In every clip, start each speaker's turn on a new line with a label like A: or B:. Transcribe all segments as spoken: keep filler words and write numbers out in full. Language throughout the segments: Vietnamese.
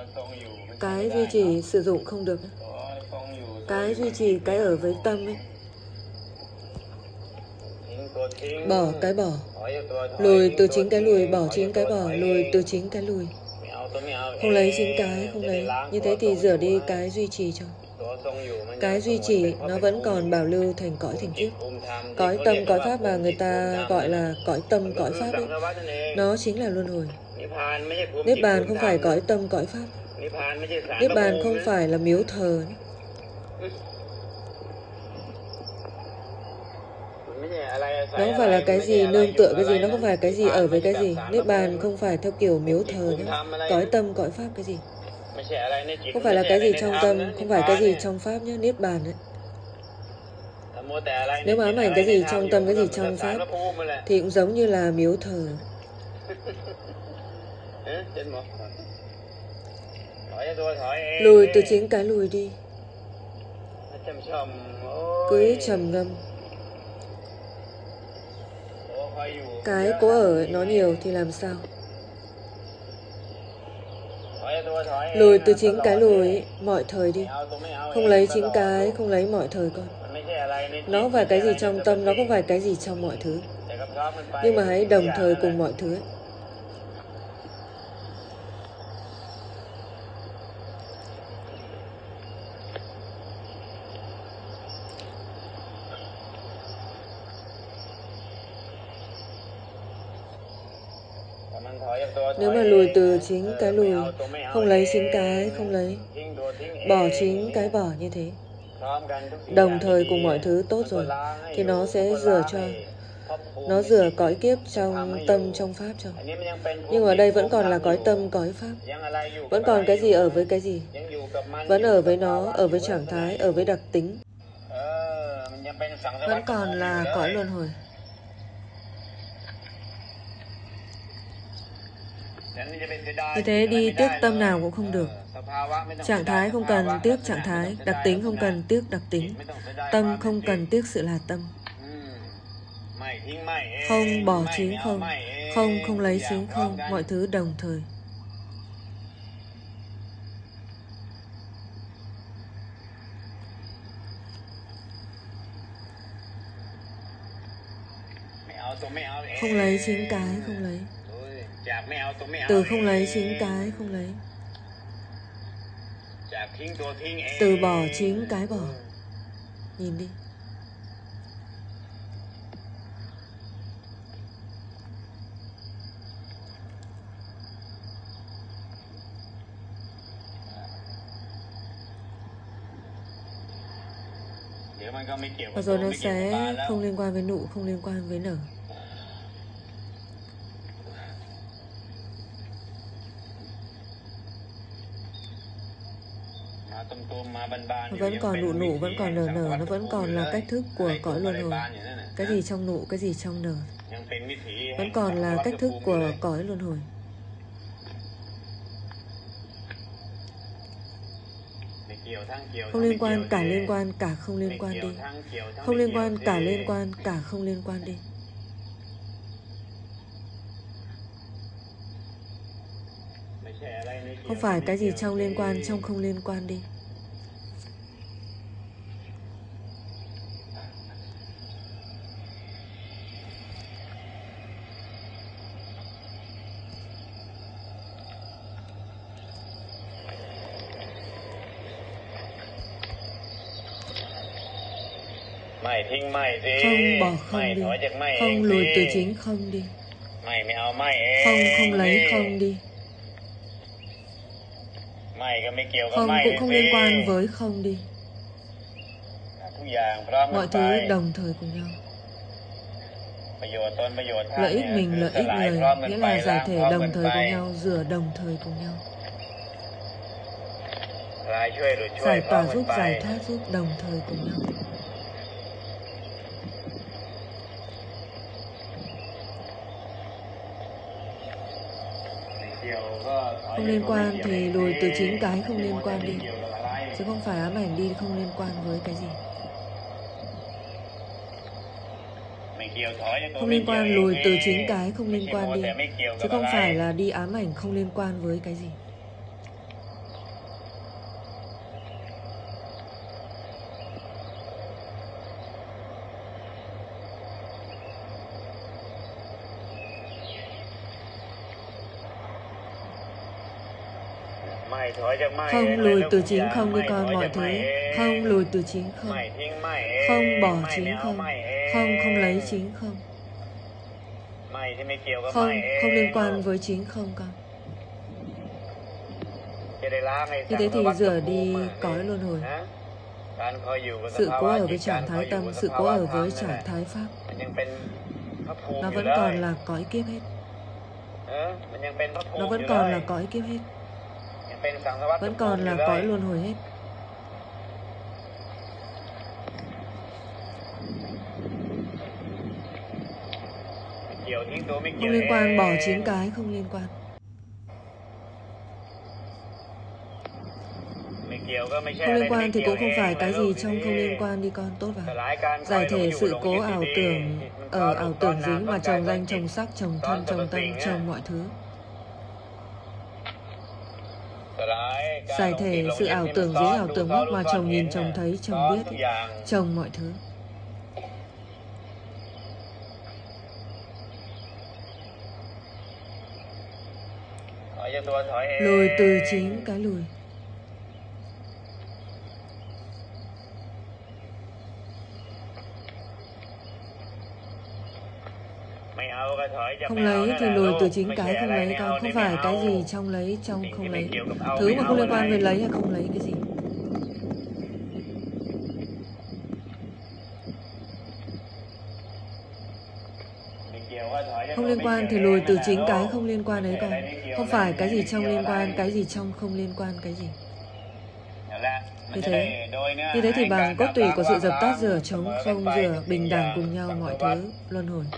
A: Cái duy trì sử dụng không được. Cái duy trì cái ở với tâm ấy. Bỏ cái bỏ. Lùi từ chính cái lùi, bỏ chính cái bỏ, lùi từ chính cái lùi. Không lấy chính cái, không lấy. Như thế thì rửa đi cái duy trì cho. Cái duy trì nó vẫn còn bảo lưu thành cõi thành kiếp. Cõi tâm, cõi pháp mà người ta gọi là cõi tâm, cõi pháp ấy, nó chính là luân hồi. Niết bàn không phải cõi tâm, cõi pháp. Niết bàn không phải là miếu thờ. Nó không phải là cái gì nương tựa cái gì, nó không phải cái gì ở với cái gì. Niết bàn không phải theo kiểu miếu thờ nhé. Cõi tâm, cõi pháp cái gì. Không phải là cái gì trong tâm, không phải cái gì trong pháp nhé. Niết bàn đấy. Nếu mà ám ảnh cái gì trong tâm, cái gì trong pháp thì cũng giống như là miếu thờ. Lùi từ chính cái lùi đi. Cứ trầm ngâm. Cái cố ở nó nhiều thì làm sao? Lùi từ chính cái lùi mọi thời đi. Không lấy chính cái, không lấy mọi thời con. Nó không phải cái gì trong tâm, nó không phải cái gì trong mọi thứ. Nhưng mà hãy đồng thời cùng mọi thứ ấy. Nếu mà lùi từ chính cái lùi, không lấy chính cái, không lấy, bỏ chính cái bỏ như thế, đồng thời cùng mọi thứ tốt rồi, thì nó sẽ rửa cho. Nó rửa cõi kiếp trong tâm, trong pháp cho. Nhưng ở đây vẫn còn là cõi tâm, cõi pháp. Vẫn còn cái gì ở với cái gì. Vẫn ở với nó, ở với trạng thái, ở với đặc tính. Vẫn còn là cõi luân hồi. Như thế đi tiếc tâm nào cũng không được. Trạng thái không cần tiếc trạng thái, đặc tính không cần tiếc đặc tính, tâm không cần tiếc sự là tâm. Không bỏ chính không, không không lấy chính không, mọi thứ đồng thời. Không lấy chính cái, không lấy. Từ không lấy chính cái, không lấy. Từ bỏ chính cái bỏ. Nhìn đi. Và rồi nó sẽ không liên quan với nụ, không liên quan với nở. Nó vẫn còn nụ nụ, vẫn còn nở nở, nó vẫn còn là cách thức của cõi luân hồi. Cái gì trong nụ, cái gì trong nở, vẫn còn là cách thức của cõi luân hồi. Không liên quan, cả liên quan, cả không liên quan đi. Không liên quan, cả liên quan, cả không liên quan đi. Không phải cái gì trong liên quan, trong không liên quan đi. Không bỏ không đi. Không lùi từ chính không đi. Không không lấy không đi. Không cũng không liên quan với không đi. Mọi thứ đồng thời cùng nhau. Lợi ích mình, lợi ích người, nghĩa là giải thể đồng thời cùng nhau, rửa đồng thời cùng nhau. Giải tỏa giúp, giải thoát giúp, đồng thời cùng nhau. Không liên quan thì lùi từ chính cái không liên quan đi. Chứ không phải ám ảnh đi không liên quan với cái gì. Không liên quan lùi từ chính cái không liên quan đi. Chứ không phải là đi ám ảnh không liên quan với cái gì. Không lùi từ chính không đi con mọi thứ. Không lùi từ chính không. Không bỏ chính không. Không không lấy chính không. Không không liên quan với chính không con. Như thế thì rửa đi cõi luân hồi. Sự cố ở với trạng thái tâm, sự cố ở với trạng thái pháp, nó vẫn còn là cõi kiếp hết. Nó vẫn còn là cõi kiếp hết. Vẫn còn là cõi luân hồi hết. Không liên quan, bỏ chín cái không liên quan. Không liên quan thì cũng không phải cái gì trong không liên quan đi con, tốt vào. Giải thể sự cố ảo tưởng ở ảo tưởng dính mà trồng danh, trồng sắc, trồng thân, trồng tâm, trồng mọi thứ. Giải thể sự ảo tưởng dính, ảo tưởng mắc mà chồng nhìn, chồng thấy, chồng biết, chồng mọi thứ. Lùi từ chính cái lùi. Không lấy thì lùi từ chính cái không lấy con. Không phải cái gì trong lấy, trong không lấy. Thứ mà không liên quan với lấy hay không lấy cái gì. Không liên quan thì lùi từ chính cái không liên quan ấy con. Không phải cái gì trong liên quan, cái gì trong không liên quan cái gì. Như thế, như thế thì bằng cốt tủy của sự dập tắt rửa, chống không rửa, bình đẳng cùng nhau mọi thứ, luân hồi.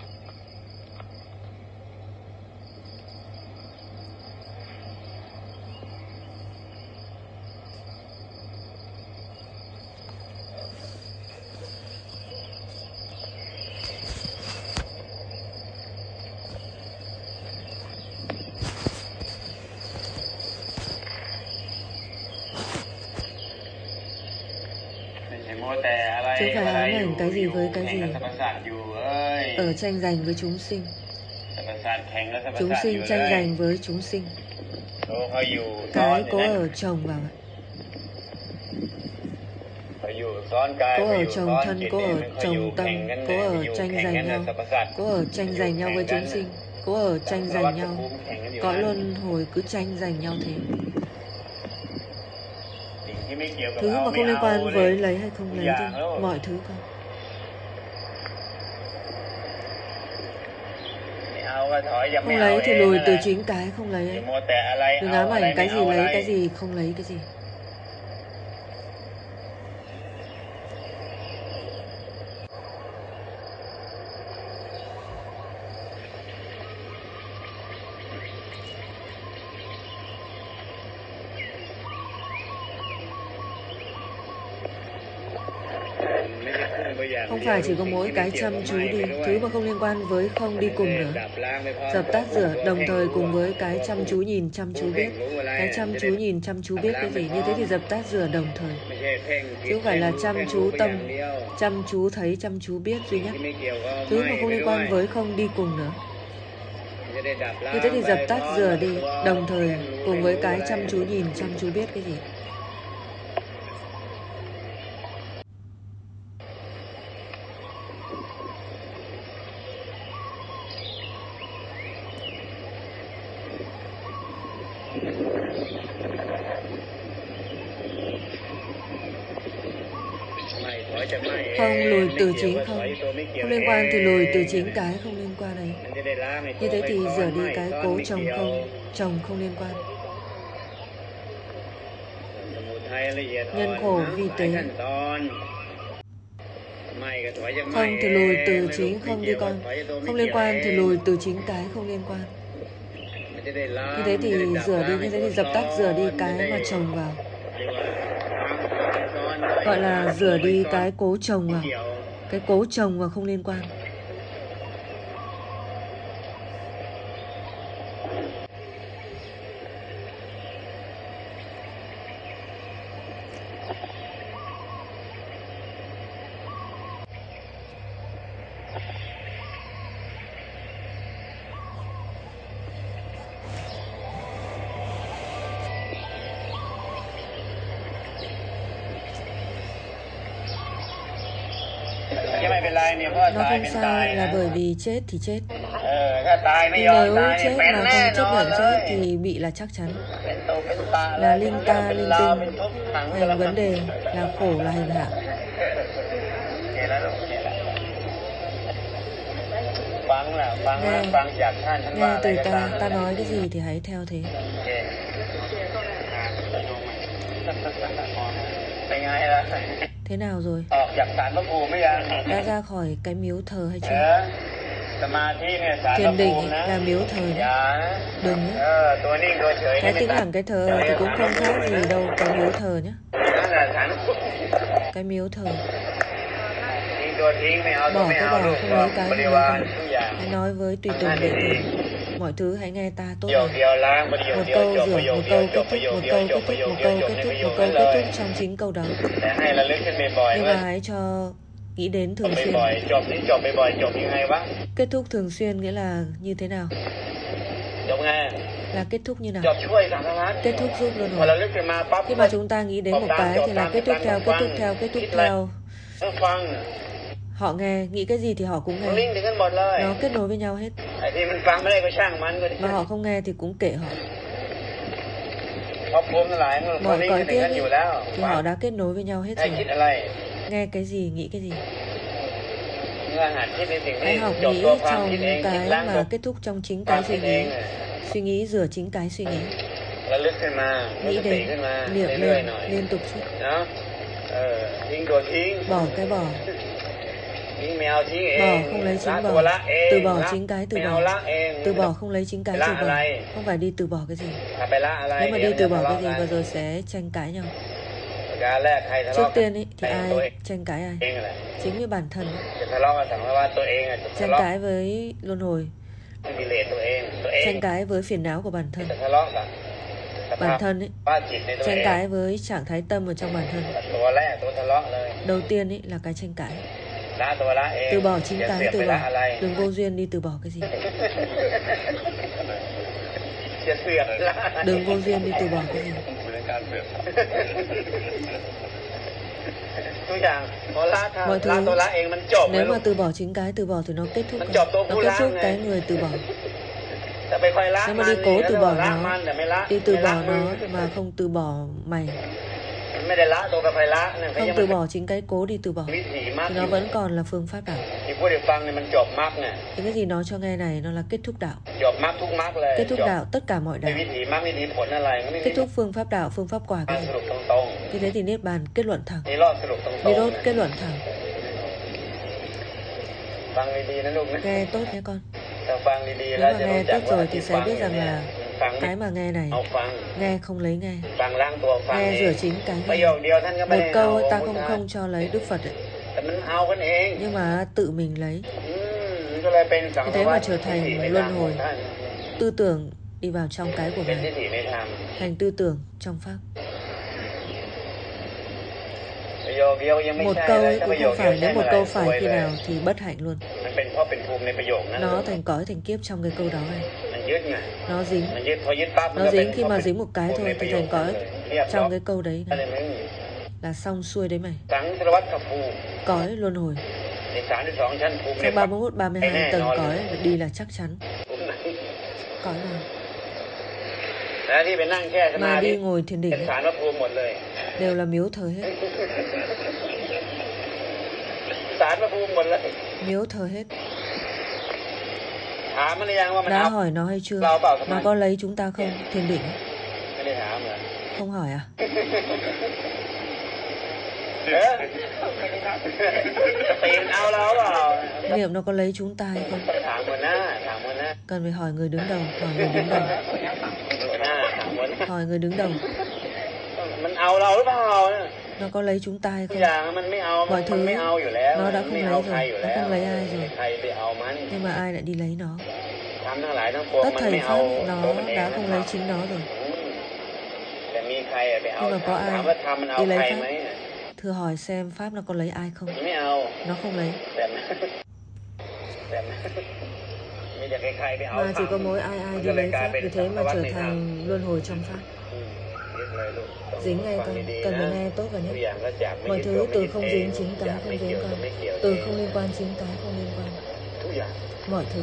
A: Chứ phải ám ảnh cái gì với cái gì. Ở tranh giành với chúng sinh. Chúng sinh tranh giành với chúng sinh. Cái cố ở chồng vào. Cố ở chồng thân, cố ở chồng tâm, cố ở tranh giành nhau. Cố ở tranh giành nhau với chúng sinh. Cố ở tranh giành nhau. Cõi luân hồi cứ tranh giành nhau thế. Thứ mà không liên quan với lấy hay không lấy đi, mọi thứ con. Không lấy thì lùi từ chính cái không lấy ấy. Đừng ám ảnh cái gì lấy cái gì, không lấy cái gì. Không phải chỉ có mỗi cái chăm chú đi. Thứ mà không liên quan với không đi cùng nữa. Dập tắt rửa đồng thời cùng với cái chăm chú nhìn, chăm chú biết. Cái chăm chú nhìn, chăm chú biết cái gì. Như thế thì dập tắt rửa đồng thời. Chứ không phải là chăm chú tâm, chăm chú thấy, chăm chú biết duy nhất. Thứ mà không liên quan với không đi cùng nữa. Như thế thì dập tắt rửa đi đồng thời cùng với cái chăm chú nhìn, chăm chú biết cái gì. Không lùi từ chính không. Không liên quan thì lùi từ chính cái không liên quan ấy. Như thế thì rửa đi cái cố chồng không, chồng không liên quan. Nhân khổ vi tế. Không thì lùi từ chính không đi con. Không liên quan thì lùi từ chính cái không liên quan. Như thế thì rửa đi, như thế thì dập tắt rửa đi cái mà chồng vào. Gọi là rửa đi cái cố chồng vào. Cái cố chồng vào không liên quan. Nó không sai là bởi vì chết thì chết.
B: Ờ,ถ้าตายไม่
A: Nhưng
B: ยอม
A: nếu
B: ตาย
A: chết
B: เป็น
A: mà
B: แน่
A: không
B: น
A: chấp
B: อน
A: nhận
B: เล
A: chết
B: ย
A: thì bị là chắc chắn.
B: เป็นตัวเป็นตา
A: Là linh
B: เป็น
A: ta
B: เรื่องเป็น
A: linh
B: ราว
A: tinh.
B: เป็นทุกข์ขัง
A: Thành vấn đề là khổ là hành hạ.
B: เห็นแล้วลูกเห็นแล้วฟังแล้วฟังแล้ว
A: Nghe
B: ฟังจากท่านท่านว่า
A: Nghe
B: อะไร
A: từ
B: ก็ตาม
A: ta, ta nói cái gì thì hãy theo thế.
B: โอเคอ่าเป็นไงล่ะ
A: Thế nào rồi?
B: ออกจากศาลพระภูมิไม่ยัง
A: Đã ra khỏi cái miếu thờ hay
B: เอ
A: chưa?
B: อสมาธิเนี่ยศาลพระ
A: Thiền
B: ภู
A: định
B: มิ
A: ấy
B: นะ
A: là miếu thờ
B: อ
A: đấy.
B: ย่านะ
A: Đừng nhé.
B: เออตัวนิ่งตัวเฉย
A: Cái tĩnh lặng cái thờ thì cũng không khác gì đâu cái miếu thờ nhé.
B: นั่นแหละศาล
A: Cái miếu thờ.
B: ทิ้งตัวทิ้งไม่เอาตัว
A: Bỏ
B: ไม่
A: cái
B: เอา
A: bỏ
B: ลูก
A: không
B: บอก
A: lấy cái
B: บ
A: không
B: ริ
A: lấy
B: วาร
A: cái.
B: ทุกอย่าง
A: Hãy nói với tùy tùng đệ tử. Mọi thứ hãy nghe ta tốt
B: ประโยค
A: lành.
B: เดียวล้างประโยค
A: Một
B: เดียว
A: câu
B: จบประโย
A: rửa,
B: ค
A: một
B: เดียว
A: câu
B: จ
A: kết
B: บประ
A: thúc,
B: โยค
A: một
B: เดียว
A: câu
B: จ
A: kết
B: บประ
A: thúc,
B: โยค
A: một
B: เดียว
A: câu
B: จบ
A: kết
B: ในประ
A: thúc,
B: โยค
A: một
B: เดียว
A: câu
B: จ
A: kết
B: บ
A: thúc trong chính câu đó.
B: แต่ให้ระลึกขึ้นบ่อยๆ
A: Nhưng
B: ว่า
A: mà hãy cho nghĩ đến
B: จบ
A: thường xuyên.
B: บ่อยๆจบนี่จบบ่อยๆจบยังไงวะ
A: Kết thúc thường xuyên nghĩa là như thế nào?
B: จบไง
A: Là kết thúc như
B: จ
A: nào?
B: บช่วยสารพัด
A: Kết thúc giúp luân
B: พอระ
A: hồi.
B: ลึกขึ้นมาปั๊บ
A: Khi mà chúng ta nghĩ đến một cái thì là kết thúc theo, kết thúc theo, kết thúc theo.
B: ต้องฟัง
A: Họ nghe, nghĩ cái gì thì họ cũng
B: มันลิง
A: nghe.
B: ก์ถึงกันหมดเลย
A: Nó kết nối với nhau hết.
B: ไอ้ที่มันฟังไม่ได้ก็ช่างมันก็
A: Mà họ không nghe thì cũng kệ họ.
B: เพราะภูมิทั้งหลายมัน
A: Mọi
B: ลิงก์
A: cõi
B: ถึง
A: kiếp
B: กัน
A: ấy,
B: อยู่แล้ว
A: thì họ đã kết nối với nhau hết
B: ให้
A: rồi.
B: คิดอะไร
A: Nghe cái gì, nghĩ cái gì.
B: เมื่อหัดคิดในสิ่งที่
A: Hãy học
B: จบ
A: nghĩ
B: ตัวความ
A: trong
B: คิดเองคิด
A: cái
B: ล้างตัว
A: mà kết thúc trong chính
B: ความ
A: cái
B: คิ
A: suy
B: ดเอง
A: nghĩ. Suy nghĩ rửa chính cái suy nghĩ.
B: ระลึกขึ้นมามี
A: Nghĩ
B: สติ
A: đến,
B: ขึ้นมา
A: niệm
B: เรื่อย
A: lên,
B: ๆหน่อย
A: liên tục chút.
B: เนาะเออทิ้งตัวทิ้ง
A: Bỏ cái bỏ.
B: ทิ้งแมวทิ้งเอง
A: Bỏ không lấy
B: ละ
A: chính
B: ตัว
A: bỏ.
B: ละเอง
A: Từ bỏ
B: ละ
A: chính cái từ
B: ไม่เอา
A: bỏ.
B: ละเอง
A: Từ bỏ không lấy chính cái
B: ละ
A: từ
B: อะไร
A: bỏ. Không phải đi từ bỏ cái gì.
B: ถ้าไปละอะไร
A: Nếu mà
B: เดี๋ยว
A: đi từ
B: จะ
A: bỏ
B: ทะ
A: cái
B: เลาะ
A: gì
B: กัน
A: và rồi sẽ tranh cãi nhau.
B: การแรกใครทะ
A: Trước
B: เลาะกัน
A: tiên ấy, thì
B: ไอ้ตัวเอง
A: ai tranh cãi ai?
B: เองแหละ
A: Chính với bản thân.
B: จะทะเลาะกันถามว่าตัวเองอ่ะจะทะ
A: Tranh
B: เลาะ
A: cãi với luân hồi.
B: กิเลสตัวเองตัวเอง
A: Tranh cãi với phiền não của bản
B: จะ
A: thân.
B: ทะเลาะกับสภา
A: Bản
B: พ
A: thân ấy.
B: ว่าจิตในตัวเอ
A: Tranh
B: ง
A: cãi với trạng thái tâm ở trong bản thân.
B: ตัวแรกตัวทะเลาะเลย
A: Đầu tiên ấy là cái tranh cãi.
B: ละตัวละเอง
A: Từ bỏ chính
B: อย่าเสื
A: cái
B: อก
A: từ
B: ไปละ
A: bỏ.
B: อะไร
A: Đừng vô duyên đi từ bỏ cái gì.
B: อย่าเสือกละ
A: Đừng vô duyên đi từ bỏ cái gì.
B: การเสือกทุกอย่างพอละถ้า
A: Mọi
B: ละ
A: thứ
B: ตัวละเองมันจบ
A: nếu
B: เลย
A: mà từ bỏ chính cái từ bỏ thì nó kết thúc.
B: Nó
A: Nó
B: chọc tôi
A: kết
B: Vu Lan
A: thúc
B: này.
A: cái người từ bỏ.
B: แต่ไปค่อยละ
A: Nếu
B: มั
A: mà
B: น
A: đi cố từ bỏ
B: ละ
A: nó,
B: มันแต่ไม่ละ
A: đi từ
B: ไม่ละ
A: bỏ
B: มือ
A: nó mà không từ bỏ mày.
B: มันไม่ได้ละตัวกับไปละนั่นเขา
A: Không
B: ยัง
A: từ bỏ chính cái cố đi từ bỏ
B: วิถีมรรค
A: thì nó vẫn còn là phương pháp đạo.
B: ที่พูดให้ฟังเนี่ยมันจบมรรคเนี่ย
A: Thì cái gì nói cho nghe này nó là kết thúc đạo.
B: จบมรรคทุกมรรคเลย
A: Kết thúc
B: จบ
A: đạo tất cả mọi
B: ใน
A: đạo.
B: วิถีมรรควิถีผลอะไรมันไม่
A: Kết thúc phương pháp đạo, phương pháp quả
B: กา
A: cái
B: ร
A: gì.
B: สรุปตรง
A: Như thế thì niết bàn kết luận thẳng.
B: ๆนี่รอดสรุปตรง
A: Nirodh
B: ๆ
A: kết luận thẳng.
B: ฟังดีๆนะลูกนะ
A: Nghe tốt nhé con.
B: ถ้าฟังดีๆ
A: Nếu
B: แล้ว
A: mà
B: จะ
A: nghe
B: รู้จัก
A: tốt
B: ว่า
A: rồi
B: ที่
A: thì
B: ฟั
A: sẽ
B: ง
A: biết
B: เนี่ย
A: rằng là
B: ฟังไม่
A: cái mà nghe này
B: เอาฟัง
A: nghe không lấy nghe.
B: ฟังล้างตัวฟัง
A: Nghe
B: เอง
A: rửa chính cái
B: ประ
A: nghe.
B: โยคเดียวท่านก็ไม่
A: Một
B: ได้
A: câu
B: เอา
A: ấy ta
B: พุท
A: không
B: ธะ
A: không cho lấy Đức Phật ấy.
B: แต่มันเอากันเอง
A: Nhưng mà tự mình lấy.
B: อืมมันก็เลยเป็นสัง
A: Thế
B: สาร
A: mà
B: วัฏ
A: trở
B: ทิฏฐิ
A: thành
B: ในทาง
A: luân
B: ของ
A: hồi.
B: ท่าน
A: Tư tưởng đi vào trong cái của
B: เป็นทิฏ
A: Ngài.
B: ฐิในธรรม
A: Thành tư tưởng trong Pháp.
B: ประโยคเดียวยังไม่
A: Một
B: ใช่
A: câu
B: เลย
A: ấy
B: ถ้าป
A: cũng
B: ระโยค
A: không
B: เดียว
A: phải.
B: ใช่
A: Nếu
B: เมื่
A: một
B: อไหร่
A: câu
B: ซวย
A: phải
B: เล
A: khi
B: ย
A: nào thì bất hạnh luôn.
B: มันเป็นเพราะเป็นภูมิในประโยคนั้น
A: Nó thành cõi thành kiếp trong cái câu đó này.
B: มันยึดไง
A: Nó dính.
B: มันยึดพอยึดปั๊บมัน
A: Nó
B: ก็เป็น
A: dính khi mà dính một cái
B: ภูมิใน
A: thôi
B: ประ
A: thì
B: โยค
A: thành cõi
B: เรียบร้อย
A: trong cái câu đấy
B: อะไร
A: này.
B: มึง
A: Là xong xuôi đấy mày.
B: สังสารวัฏกับภูมิ
A: Cõi luân hồi.
B: ในสามสิบสองชั้นภูมิใน
A: Trong ba mươi mốt, ba mươi hai tầng cõi đi là chắc chắn.
B: ภูมิไหน
A: Cõi nào.
B: แล้วที่ไปนั่งแค่สมา
A: Mà
B: ธิ
A: đi ngồi thiền
B: เป็น
A: định
B: สารพระภูมิหมดเลย
A: đều là miếu thờ hết.
B: สารพระภูมิหมดเลย
A: Miếu thờ hết.
B: ถามมันหรือยังว่ามัน
A: Đã
B: เอา
A: hỏi nó hay chưa?
B: Bao bảo
A: Nó có lấy chúng ta không? Thiền định.
B: ไม่ได้ถามเหรอ
A: Không hỏi à?
B: เออตีนเอาเราเปล่า
A: Niệm nó có lấy chúng ta hay không?
B: ถามหัวหน้าถามหัวหน้า
A: Cần phải hỏi người đứng đầu. Hỏi người đứng đầu.
B: หัวหน้าถามหัวหน้า
A: Hỏi người đứng đầu.
B: มันเอาเราหรือเปล่าเนี่ย
A: Nó có lấy chúng ta hay
B: ทุก
A: không?
B: อย่างมันไม่เอามัน
A: Mọi thứ
B: ไม่เอาอยู่แล้ว
A: nó đã
B: ไม่
A: không
B: เอา
A: lấy
B: ใคร
A: rồi.
B: อยู่
A: Nó
B: แล้ว
A: không lấy ai rồi.
B: ใครไปเอามัน
A: Nhưng mà ai lại đi lấy nó?
B: ทำทั้งหลายทั้งปวง
A: Tất
B: มัน
A: thầy
B: ไม่เอา
A: Pháp
B: ตัว
A: nó
B: มันเอง
A: đã
B: นะ
A: không lấy chính nó rồi.
B: อืมแต่มีใครอะไปเอา
A: Nhưng mà có
B: ถาม
A: ai
B: ว่าทำมันเอา
A: đi
B: ใคร
A: lấy
B: ไหม
A: Pháp? Thưa hỏi xem Pháp nó có lấy ai không?
B: ไม่เอา
A: Nó không lấy.
B: แต่มันแต่มันมีแต่ใครๆไปเอา
A: Mà chỉ có mỗi ai ai đi lấy Pháp. Vì thế mà trở thành luân hồi trong Pháp.
B: อืมเดี๋ยว
A: dính ngay con, cần phải nghe tốt vào nhé. Mọi thứ từ không dính chính cái không dính con, từ không liên quan chính cái không liên quan. Mọi thứ.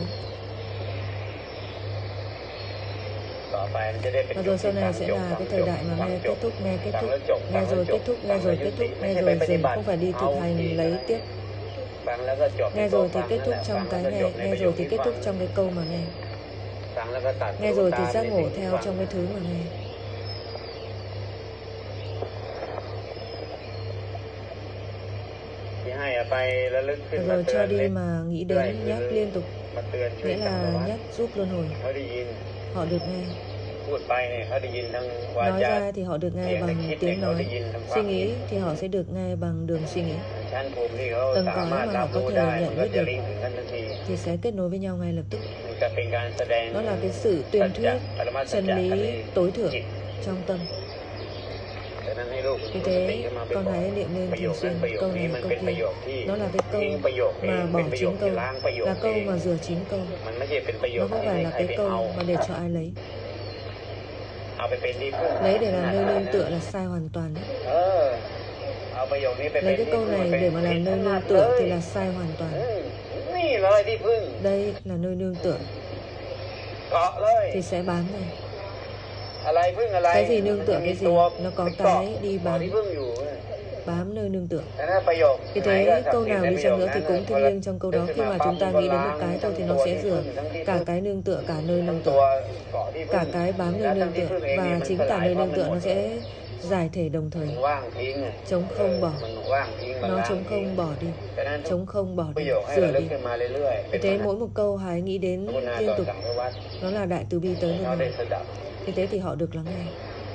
A: Và rồi sau này sẽ là cái thời đại mà nghe kết thúc, nghe kết thúc, nghe rồi kết thúc, nghe rồi kết thúc, nghe rồi dừng, không phải đi thực hành lấy tiếp. Nghe rồi thì kết thúc trong cái nghe, nghe rồi thì kết thúc trong cái câu mà nghe. Nghe rồi thì giác ngộ theo trong cái thứ mà nghe. Rồi cho đi mà nghĩ đến, nhắc liên tục, nghĩa là nhắc giúp luân hồi. Họ được nghe. Nói ra thì họ được nghe bằng tiếng nói. Suy nghĩ thì họ sẽ được nghe bằng đường suy nghĩ. Tầng cõi mà họ có thể nhận biết được thì sẽ kết nối với nhau ngay lập tức. Đó là cái sự tuyên thuyết chân lý tối thượng trong tâm. Vì thế con hãy niệm lên thường xuyên câu này câu kia. Nó là cái câu mà bỏ chính câu, là câu mà rửa chính câu. Nó không phải là cái câu mà để cho ai lấy. Lấy để làm nơi nương tựa là sai hoàn toàn đấy. Lấy cái câu này để mà làm nơi nương tựa thì là sai hoàn toàn. Đây là nơi nương tựa thì sẽ bám này. Cái gì nương tựa cái gì, nó có cái đi bám, bám nơi nương tựa. Vì thế câu nào đi chăng nữa thì cũng thiêng liêng trong câu đó. Khi mà chúng ta nghĩ đến một cái thôi thì nó sẽ rửa cả cái nương tựa, cả nơi nương tựa, cả cái bám nơi nương tựa. Và chính cả nơi nương tựa nó sẽ giải thể đồng thời. Chống không bỏ, nó chống không bỏ đi, chống không bỏ đi, rửa đi. Vì thế mỗi một câu hãy nghĩ đến liên tục, nó là đại từ bi tới luân hồi. Vì thế thì họ được lắng nghe.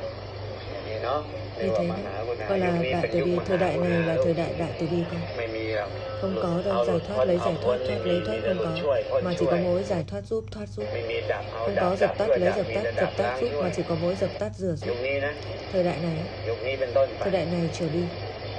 A: Như thế đó, gọi là đại từ bi. Thời đại này là thời đại đại từ bi con. Không có đâu giải thoát lấy giải thoát, thoát lấy thoát, không có. Mà chỉ có mỗi giải thoát giúp, thoát giúp. Không có dập tắt lấy dập tắt, dập tắt giúp, mà chỉ có mỗi dập tắt rửa giúp. Thời đại này, thời đại này trở đi.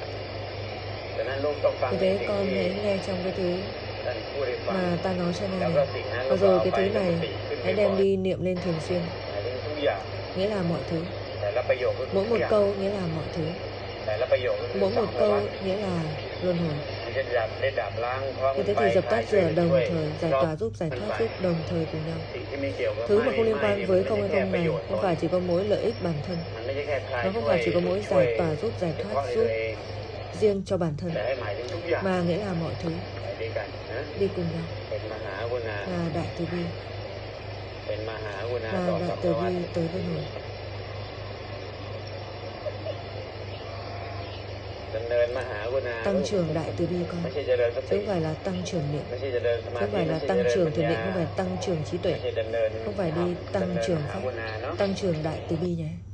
A: Vì thế con hãy nghe trong cái thứ mà ta nói cho này này. Và rồi cái thứ này hãy đem đi niệm lên thường xuyên. Nghĩa là mọi thứ. Mỗi một câu nghĩa là mọi thứ. Mỗi một câu nghĩa là luân hồi. Vì thế thì dập tắt rửa đồng thời, giải tỏa giúp, giải thoát giúp đồng thời cùng nhau. Thứ mà không liên quan với không hay không này không phải chỉ có mỗi lợi ích bản thân. Nó không phải chỉ có mỗi giải tỏa giúp, giải thoát giúp riêng cho bản thân, mà nghĩa là mọi thứ đi cùng nhau. Là đại từ bi, là đại từ bi tới luân hồi. Tăng trưởng đại từ bi con, chứ không phải là tăng trưởng niệm, không phải là tăng trưởng thiền định, không phải tăng trưởng trí tuệ, không phải đi tăng trưởng pháp, tăng trưởng đại từ bi nhé.